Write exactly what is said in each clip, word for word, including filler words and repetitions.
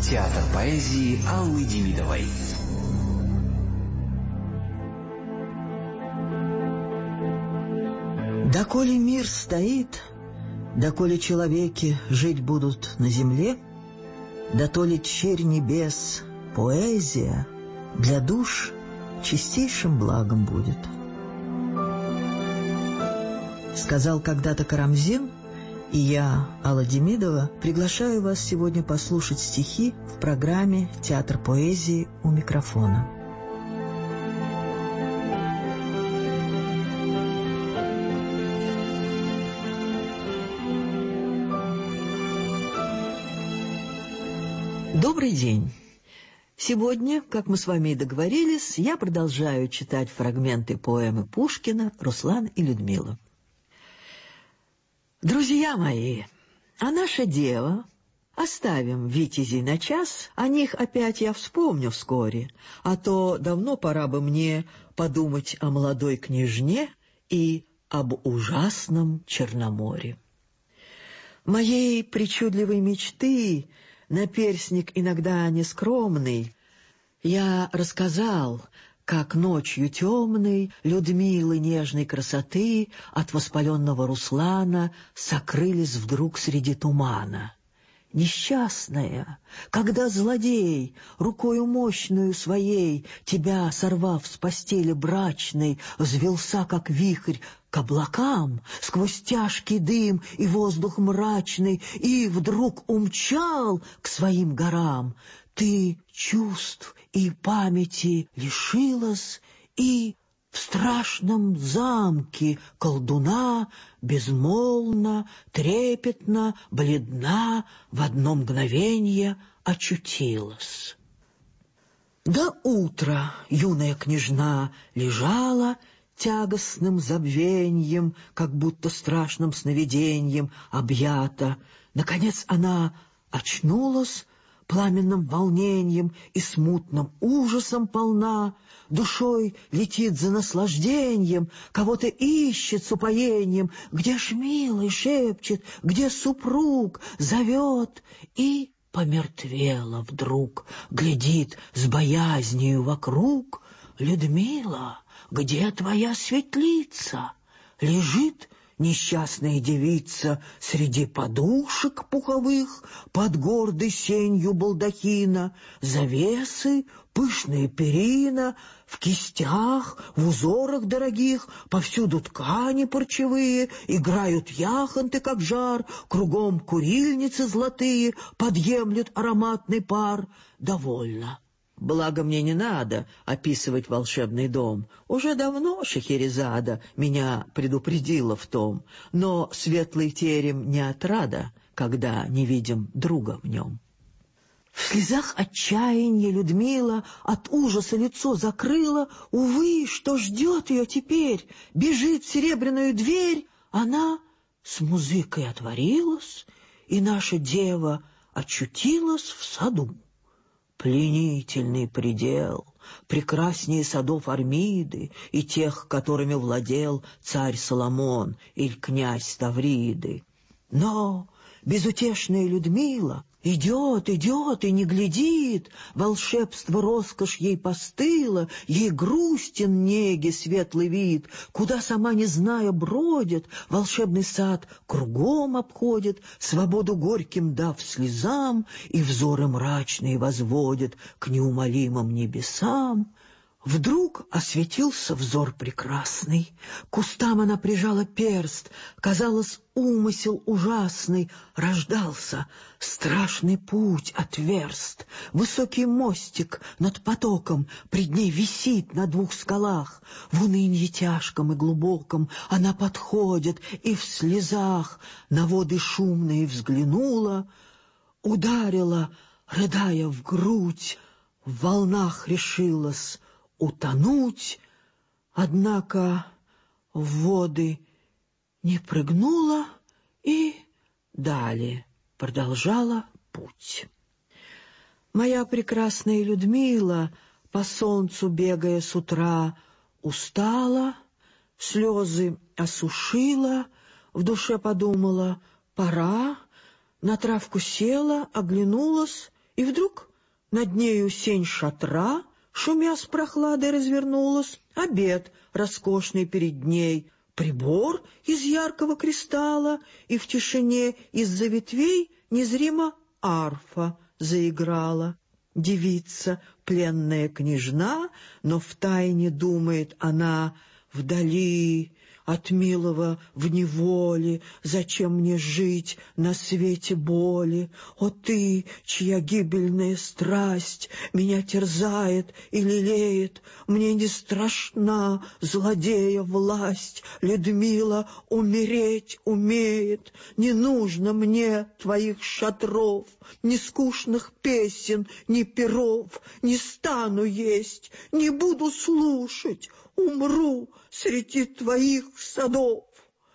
Театр поэзии Аллы Демидовой. Доколе мир стоит, доколе человеки жить будут на земле, дотоле черь небес, поэзия для душ чистейшим благом будет. Сказал когда-то Карамзин, и я, Алла Демидова, приглашаю вас сегодня послушать стихи в программе «Театр поэзии» у микрофона. Добрый день! Сегодня, как мы с вами и договорились, я продолжаю читать фрагменты поэмы Пушкина «Руслан и Людмила». Друзья мои, а наша дева, оставим витязей на час, о них опять я вспомню вскоре, а то давно пора бы мне подумать о молодой княжне и об ужасном Черноморе. Моей причудливой мечты, наперстник иногда нескромный, я рассказал, как ночью темной Людмилы нежной красоты от воспаленного Руслана сокрылись вдруг среди тумана. Несчастная, когда злодей, рукою мощную своей, тебя, сорвав с постели брачной, взвелся, как вихрь, к облакам, сквозь тяжкий дым и воздух мрачный, и вдруг умчал к своим горам, ты чувств и памяти лишилась, и в страшном замке колдуна безмолвно, трепетно, бледна в одно мгновенье очутилась. До утра юная княжна лежала тягостным забвеньем, как будто страшным сновиденьем объята. Наконец она очнулась, пламенным волнением и смутным ужасом полна, душой летит за наслаждением, кого-то ищет с упоением, где ж милый шепчет, где супруг зовет, и помертвела вдруг, глядит с боязнью вокруг. Людмила, где твоя светлица? Лежит несчастная девица среди подушек пуховых, под гордой сенью балдахина, завесы, пышная перина, в кистях, в узорах дорогих, повсюду ткани парчевые, играют яхонты, как жар, кругом курильницы золотые, подъемлет ароматный пар. Довольно. Благо мне не надо описывать волшебный дом. Уже давно Шахерезада меня предупредила в том, но светлый терем не отрада, когда не видим друга в нем. В слезах отчаяния Людмила от ужаса лицо закрыла. Увы, что ждет ее теперь? Бежит в серебряную дверь. Она с музыкой отворилась, и наша дева очутилась в саду. Пленительный предел, прекраснее садов Армиды и тех, которыми владел царь Соломон или князь Тавриды. Но безутешная Людмила идет, идет и не глядит, волшебство роскошь ей постыла, ей грустен неги светлый вид, куда сама не зная бродит, волшебный сад кругом обходит, свободу горьким дав слезам, и взоры мрачные возводит к неумолимым небесам. Вдруг осветился взор прекрасный, к устам она прижала перст, казалось, умысел ужасный, рождался, страшный путь отверст, высокий мостик над потоком пред ней висит на двух скалах, в унынье тяжком и глубоком она подходит и в слезах на воды шумные взглянула, ударила, рыдая в грудь, в волнах решилась утонуть, однако в воды не прыгнула и далее продолжала путь. Моя прекрасная Людмила, по солнцу бегая с утра, устала, слезы осушила, в душе подумала: пора, на травку села, оглянулась И вдруг над нею сень шатра, шумя с прохладой, развернулась, обед роскошный перед ней, прибор из яркого кристалла, и в тишине из-за ветвей незримо арфа заиграла. Девица, пленная княжна, но втайне думает она: вдали от милого в неволе, зачем мне жить на свете боли? О ты, чья гибельная страсть меня терзает и лелеет, мне не страшна злодея власть, Людмила умереть умеет. Не нужно мне твоих шатров, ни скучных песен, ни перов, не стану есть, не буду слушать, умру среди твоих садов.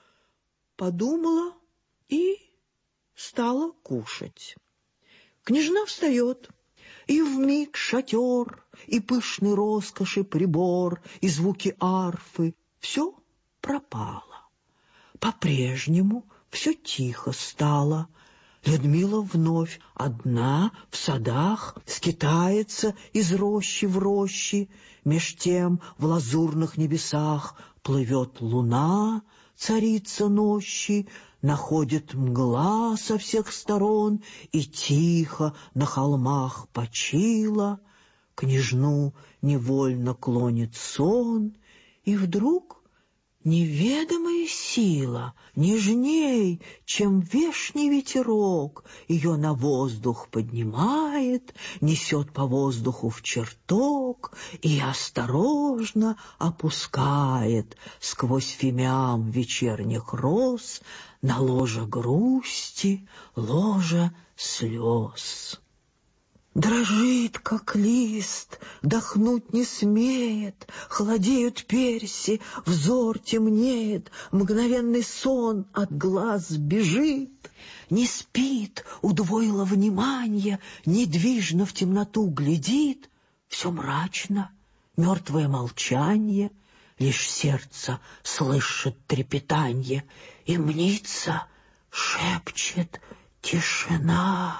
Подумала и стала кушать. Княжна встает, и вмиг шатер, и пышной роскоши прибор, и звуки арфы — все пропало. По-прежнему все тихо стало. Людмила вновь одна в садах скитается из рощи в рощи. Меж тем в лазурных небесах плывет луна, царица нощи, находит мгла со всех сторон, и тихо на холмах почила. Княжну невольно клонит сон, и вдруг неведомая сила, нежней, чем вешний ветерок, ее на воздух поднимает, несет по воздуху в чертог и осторожно опускает сквозь фимиам вечерних роз на ложе грусти, ложе слез. Дрожит, как лист, дохнуть не смеет, холодеют перси, взор темнеет, мгновенный сон от глаз бежит. Не спит, удвоило внимание, недвижно в темноту глядит. Все мрачно, мертвое молчанье, лишь сердце слышит трепетанье, и мнится, шепчет тишина.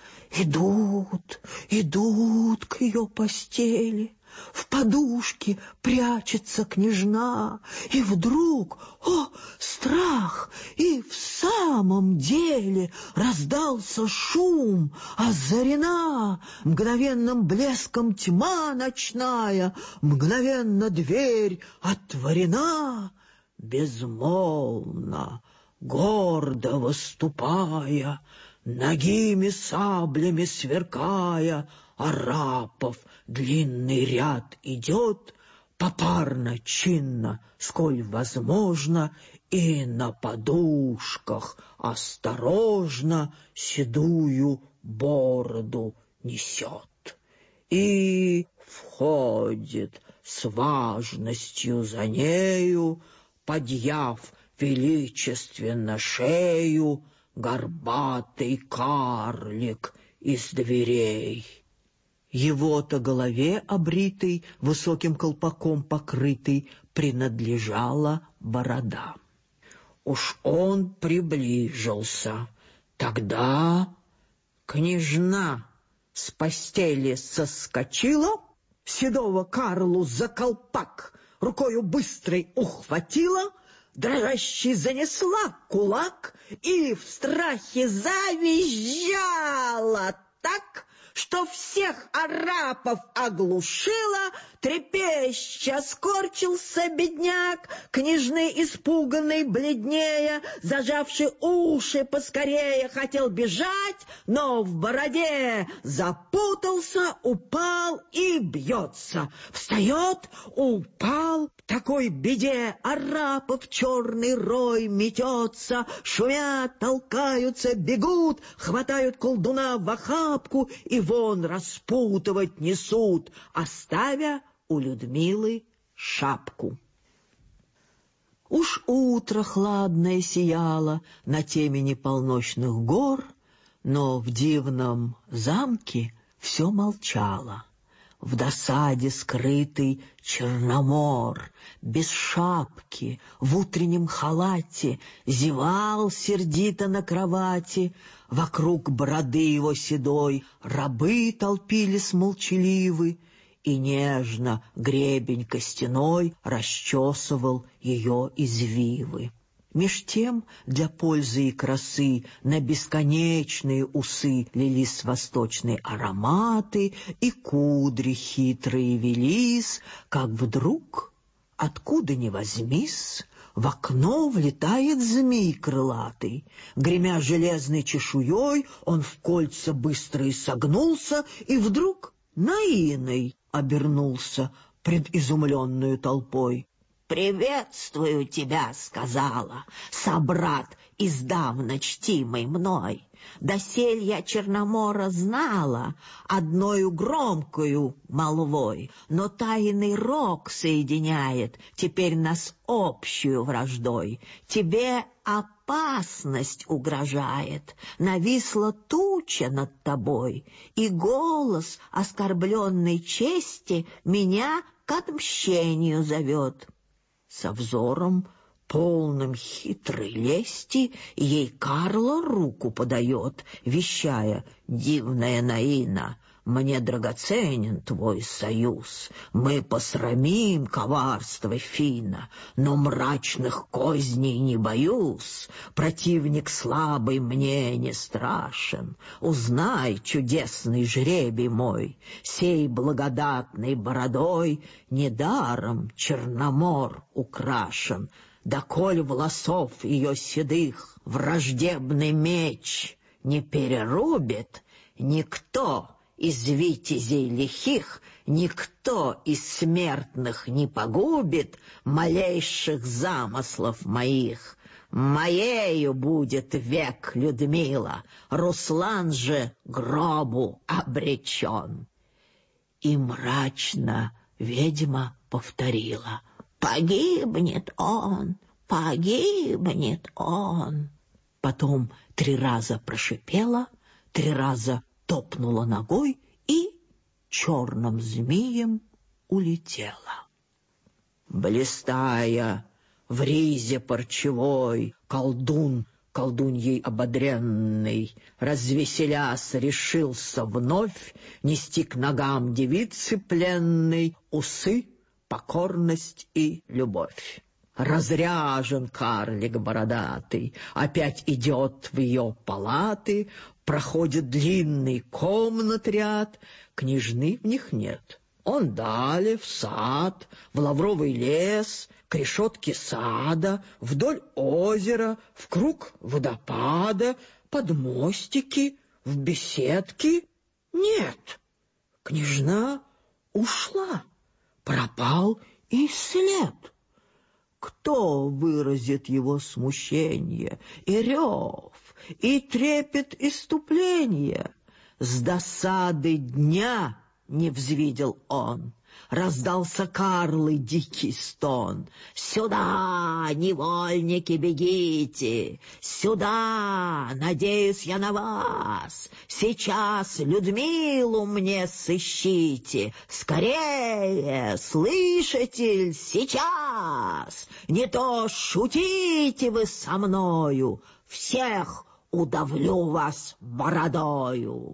Идут, идут к ее постели, в подушке прячется княжна, и вдруг, о, страх, и в самом деле раздался шум, озарена мгновенным блеском тьма ночная, мгновенно дверь отворена. Безмолвно, гордо выступая, нагими саблями сверкая, арапов длинный ряд идет, попарно, чинно, сколь возможно, и на подушках осторожно седую бороду несет. И входит с важностью за нею, подъяв величественно шею, горбатый карлик из дверей. Его-то голове обритой, высоким колпаком покрытой, принадлежала борода. Уж он приближился. Тогда княжна с постели соскочила, седого Карлу за колпак рукою быстрой ухватила, дрожащий занесла кулак и в страхе завизжала так, что всех арапов оглушила. Трепеща скорчился бедняк, княжны испуганный бледнея, зажавший уши поскорее, хотел бежать, но в бороде запутался, упал и бьется. Встает, упал, в такой беде арапов черный рой метется, шумят, толкаются, бегут, хватают колдуна в охапку и вон распутывать несут, оставя у Людмилы шапку. Уж утро хладное сияло на темени полночных гор, но в дивном замке все молчало. В досаде скрытый Черномор, без шапки, в утреннем халате, зевал сердито на кровати, Вокруг бороды его седой рабы толпились молчаливы, и нежно гребень костяной расчесывал ее извивы. Меж тем для пользы и красы на бесконечные усы лились восточные ароматы, и кудри хитрые велись, как вдруг, откуда ни возьмись, в окно влетает змей крылатый. Гремя железной чешуей, он в кольца быстрые согнулся и вдруг наиной обернулся пред изумленную толпой. «Приветствую тебя», — сказала, — «собрат, издавна чтимый мной. Досель я Черномора знала одною громкою молвой, но тайный рок соединяет теперь нас общую враждой. Тебе опасность угрожает, нависла туча над тобой, и голос оскорбленной чести меня к отмщению зовет». Со взором, полным хитрой лести, ей Карла руку подает, вещая: «Дивная Наина, мне драгоценен твой союз, мы посрамим коварство Фина, но мрачных козней не боюсь, противник слабый мне не страшен. Узнай, чудесный жребий мой, сей благодатной бородой недаром Черномор украшен, доколь волосов ее седых враждебный меч не перерубит, никто из витязей лихих, никто из смертных не погубит малейших замыслов моих. Моею будет век Людмила, Руслан же гробу обречен». И мрачно ведьма повторила: «Погибнет он, погибнет он». Потом три раза прошипела, три раза топнула ногой и черным змеем улетела. Блистая в ризе парчевой, колдун, колдуньей ободренный, развеселясь, решился вновь нести к ногам девицы пленной усы, покорность и любовь. Разряжен карлик бородатый, опять идет в ее палаты, проходит длинный комнат ряд, княжны в них нет. Он далее в сад, в лавровый лес, к решетке сада, вдоль озера, в круг водопада, под мостики, в беседки. Нет, княжна ушла, пропал и след. Кто выразит его смущение, и рев, и трепет иступления? С досады дня не взвидел он. Раздался Карлы дикий стон: «Сюда, невольники, бегите! Сюда, надеюсь я на вас! Сейчас Людмилу мне сыщите! Скорее, слышите, сейчас! Не то шутите вы со мною, всех удавлю вас бородою!»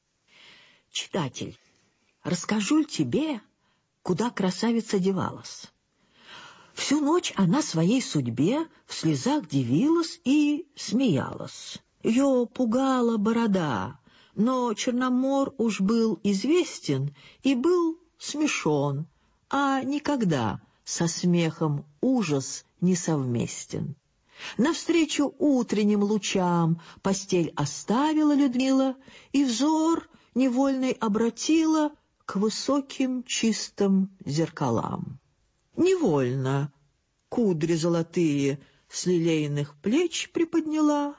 Читатель, расскажу тебе, куда красавица девалась. Всю ночь она своей судьбе в слезах дивилась и смеялась. Ее пугала борода, но Черномор уж был известен и был смешон, а никогда со смехом ужас не совместен. Навстречу утренним лучам постель оставила Людмила и взор невольный обратила к высоким чистым зеркалам. Невольно кудри золотые с лилейных плеч приподняла,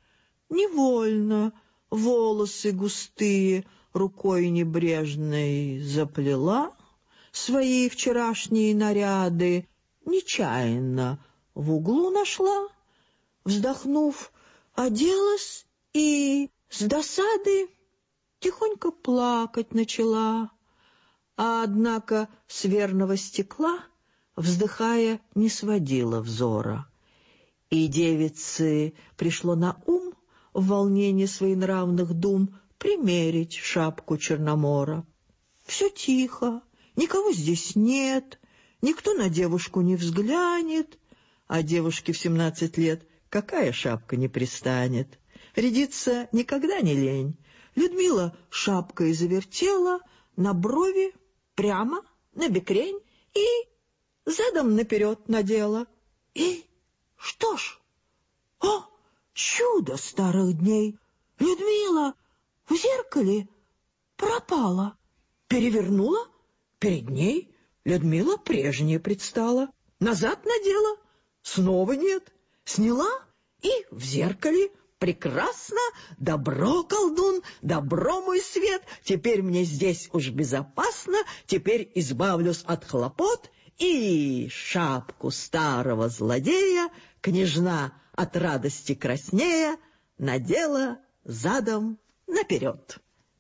невольно волосы густые рукой небрежной заплела, свои вчерашние наряды нечаянно в углу нашла, вздохнув, оделась и с досады тихонько плакать начала, а однако с верного стекла, вздыхая, не сводила взора. И девице пришло на ум в волнении своенравных дум, примерить шапку Черномора. Все тихо, никого здесь нет, никто на девушку не взглянет, а девушке в семнадцать лет какая шапка не пристанет. Рядиться никогда не лень. Людмила шапкой завертела, на брови прямо, на бекрень и задом наперед надела. И что ж, о, чудо старых дней! Людмила в зеркале пропала. Перевернула, перед ней Людмила прежняя предстала. Назад надела, снова нет. Сняла и в зеркале прекрасно. Добро, колдун, добро, мой свет, теперь мне здесь уж безопасно, теперь избавлюсь от хлопот. И шапку старого злодея княжна от радости краснея надела задом наперед.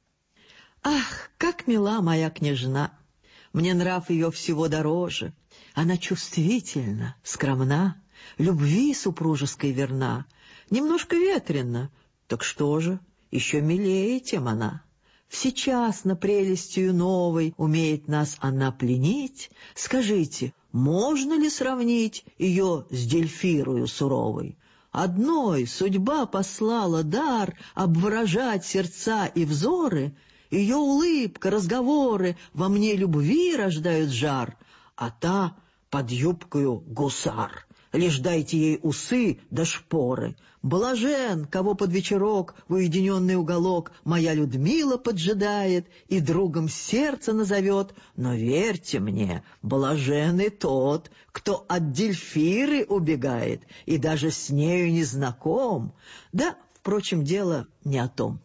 Ах, как мила моя княжна! Мне нрав ее всего дороже. Она чувствительна, скромна, любви супружеской верна, немножко ветрена. Так что же, еще милее, тем она. Всечасно прелестью новой умеет нас она пленить. Скажите, можно ли сравнить ее с Дельфирою суровой? Одной судьба послала дар обворожать сердца и взоры. Ее улыбка, разговоры во мне любви рождают жар, а та под юбкою гусар. Лишь дайте ей усы да шпоры. Блажен, кого под вечерок в уединенный уголок моя Людмила поджидает и другом сердца назовет. Но верьте мне, блажен и тот, кто от Дельфиры убегает и даже с нею не знаком. Да, впрочем, дело не о том.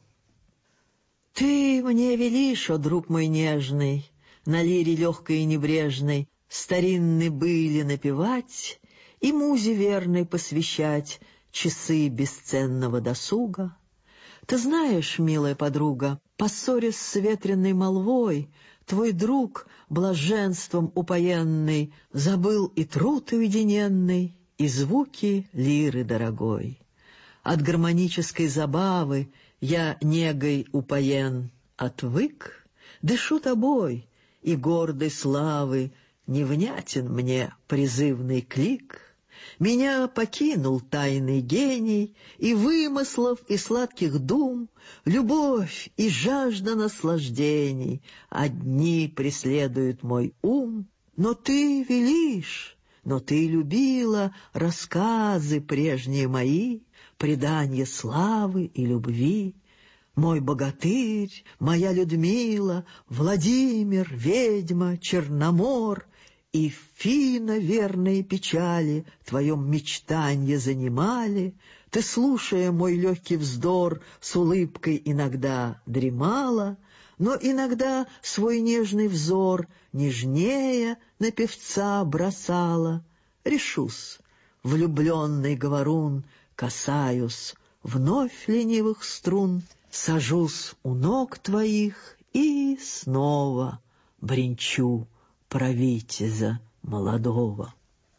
Ты мне велишь, о друг мой нежный, на лире легкой и небрежной старинные были напевать и музе верной посвящать часы бесценного досуга. Ты знаешь, милая подруга, поссорясь с ветреной молвой, твой друг, блаженством упоенный, забыл и труд уединенный, и звуки лиры дорогой. От гармонической забавы я негой упоен отвык, дышу тобой, и гордой славы невнятен мне призывный клик. Меня покинул тайный гений, и вымыслов, и сладких дум, любовь и жажда наслаждений одни преследуют мой ум. Но ты велишь, но ты любила рассказы прежние мои, преданье славы и любви. Мой богатырь, моя Людмила, Владимир, ведьма, Черномор, и фина верные печали твоем мечтанье занимали. Ты, слушая мой легкий вздор, с улыбкой иногда дремала, но иногда свой нежный взор нежнее на певца бросала. Решусь, влюбленный говорун, касаюсь вновь ленивых струн, сажусь у ног твоих и снова бренчу про витязя молодого.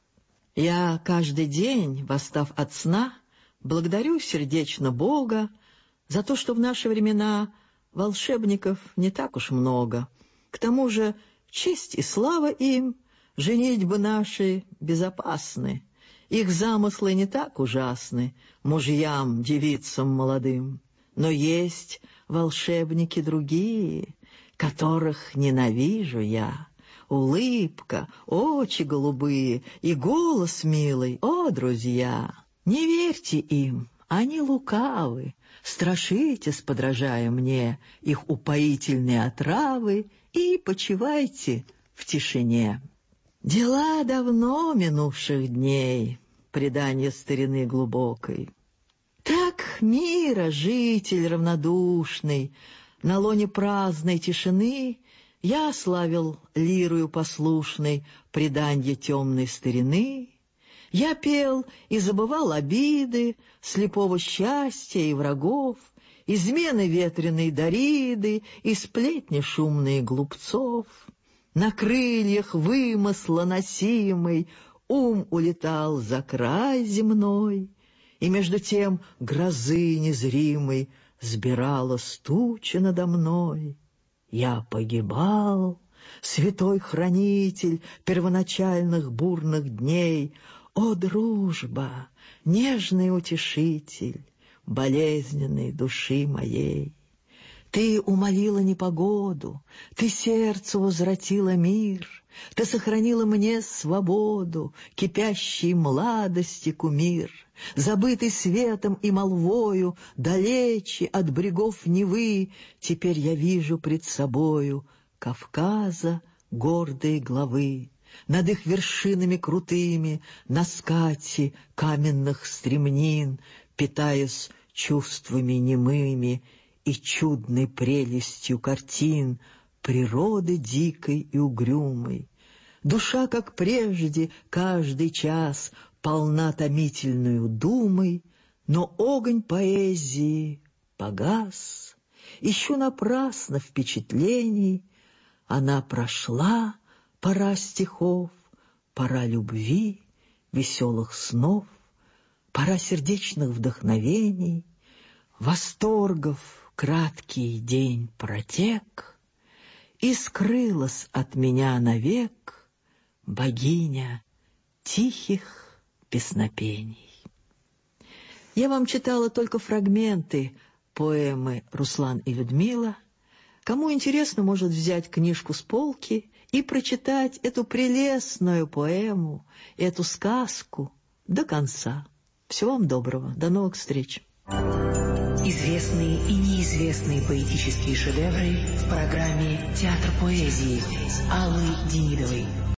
Я каждый день, восстав от сна, благодарю сердечно Бога за то, что в наши времена волшебников не так уж много. К тому же честь и слава им, женитьбы наши безопасны, их замыслы не так ужасны мужьям, девицам молодым. Но есть волшебники другие, которых ненавижу я. Улыбка, очи голубые и голос милый, о, друзья! Не верьте им, они лукавы, страшитесь, подражая мне, их упоительные отравы, и почивайте в тишине. Дела давно минувших дней, предание старины глубокой. Так мира житель равнодушный, на лоне праздной тишины я славил лирою послушной преданье темной старины. Я пел и забывал обиды, слепого счастья и врагов, измены ветреной Дариды и сплетни шумные глупцов. На крыльях вымысла носимый ум улетал за край земной, И между тем грозы незримой сбиралась туча надо мной. Я погибал, святой хранитель первоначальных бурных дней. О, дружба, нежный утешитель болезненной души моей! Ты умолила непогоду, ты сердцу возвратила мир, ты сохранила мне свободу, кипящей младости кумир, забытый светом и молвою, далече от брегов Невы. Теперь я вижу пред собою Кавказа гордые главы, над их вершинами крутыми, на скате каменных стремнин, питаясь чувствами немыми и чудной прелестью картин природы дикой и угрюмой. Душа, как прежде, каждый час полна томительную думой, но огонь поэзии погас. Ищу напрасно впечатлений, она прошла, пора стихов, пора любви, веселых снов, пора сердечных вдохновений, восторгов. Краткий день протек, и скрылась от меня навек богиня тихих песнопений. Я вам читала только фрагменты поэмы «Руслан и Людмила». Кому интересно, может взять книжку с полки и прочитать эту прелестную поэму, эту сказку до конца. Всего вам доброго. До новых встреч. Известные и неизвестные поэтические шедевры в программе «Театр поэзии» Аллы Демидовой.